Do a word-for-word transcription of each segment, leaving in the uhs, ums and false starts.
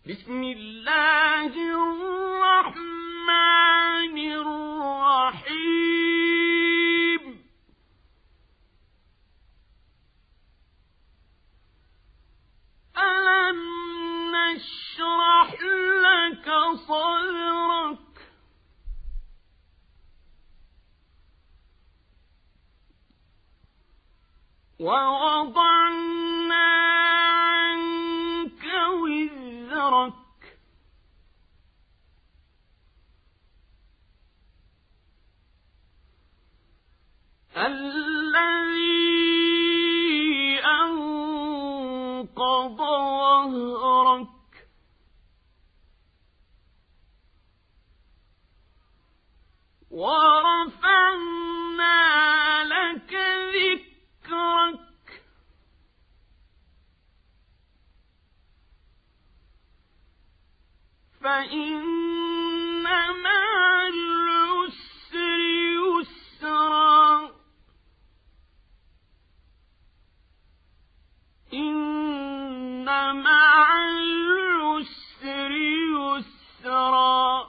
بسم الله الرحمن الرحيم ألم نشرح لك صدرك ووضعنا عنك وزرك الذي أنقض ظهرك ورفعنا لك ذكرك فإن مع العسر يسرا إن مع العسر يسرا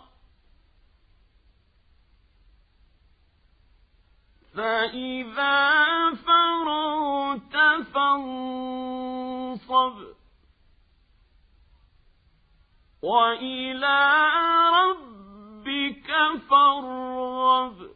فإذا فرغت فانصب وإلى ربك فارغب